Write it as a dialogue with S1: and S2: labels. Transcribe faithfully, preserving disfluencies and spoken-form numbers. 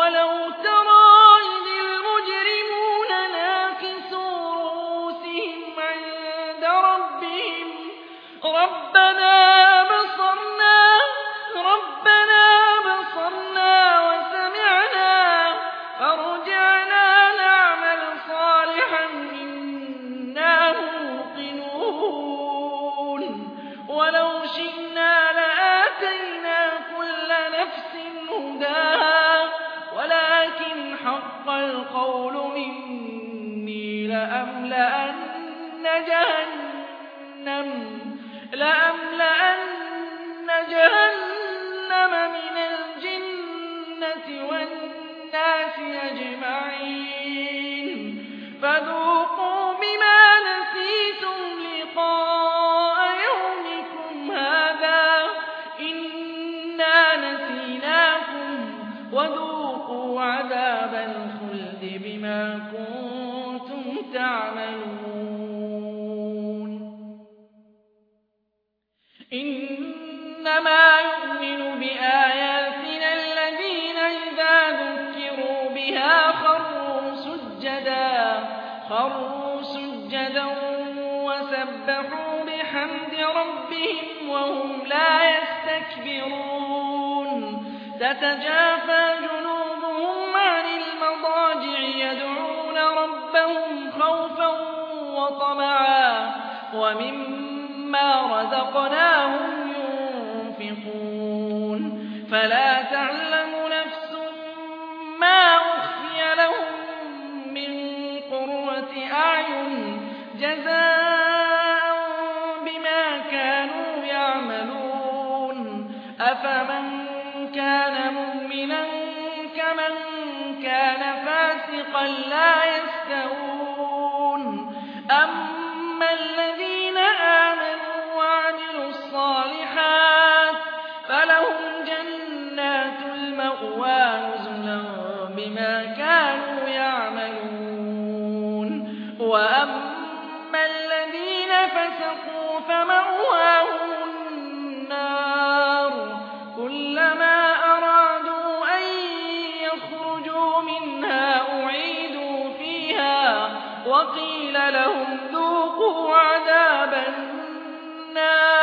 S1: وَلَوْ تَرَىٰ إِذِ الْمُجْرِمُونَ نَاكِسُو رُءُوسِهِمْ عِندَ رَبِّهِمْ رَبَّنَا أَبْصَرْنَا رَبَّنَا أَبْصَرْنَا وَسَمِعْنَا فَارْجِعْنَا نَعْمَلْ صَالِحًا إِنَّا مُوقِنُونَ وَلَوْ شِئْنَا لَآتَيْنَا كُلَّ نَفْسٍ هُدَاهَا وَلَٰكِنْ حَقَّ الْقَوْلُ مِنِّي لَأَمْلَأَنَّ جَهَنَّمَ لَأَمْلَأَنَّ جَهَنَّمَ مِنَ الْجِنَّةِ وَالنَّاسِ أَجْمَعِينَ فَذُوقُوا بِمَا نَسِيتُمْ لِقَاءَ يَوْمِكُمْ هَٰذَا إِنَّا نَسِينَاكُمْ وَذُوقُوا عَذَابَ الْخُلْدِ بِمَا كُنتُمْ تَعْمَلُونَ إِنَّمَا يُؤْمِنُ بِآيَاتِنَا الَّذِينَ إِذَا ذُكِّرُوا بِهَا خَرُّوا سُجَّدًا خَرُّوا سُجَّدًا وَسَبَّحُوا بِحَمْدِ رَبِّهِمْ وَهُمْ لَا يَسْتَكْبِرُونَ تَتَجَافَىٰ جُنُوبُهُمْ عَنِ الْمَضَاجِعِ يَدْعُونَ رَبَّهُمْ خَوْفًا وَطَمَعًا وَمِمَّا رَزَقْنَاهُمْ يُنفِقُونَ فَلَا تَعْلَمُ نَفْسٌ مَّا أُخْفِيَ لَهُم مِّن قُرَّةِ أَعْيُنٍ جَزَاءً بِمَا كَانُوا يَعْمَلُونَ أَفَمَن كَانَ مُؤْمِنًا كَمَن كَانَ فَاسِقًا لَّا يَسْتَوُونَ أَمَّا الَّذِينَ آمَنُوا وَعَمِلُوا الصَّالِحَاتِ فَلَهُمْ جَنَّاتُ الْمَأْوَىٰ نُزُلًا بِمَا كَانُوا يَعْمَلُونَ وَأَمَّا الَّذِينَ فَسَقُوا فَمَأْوَاهُمُ النَّارُ كُلَّمَا أَرَادُوا أَن يَخْرُجُوا مِنْهَا أُعِيدُوا فِيهَا وَقِيلَ لَهُمْ ذُوقُوا عَذَابَ النَّارِ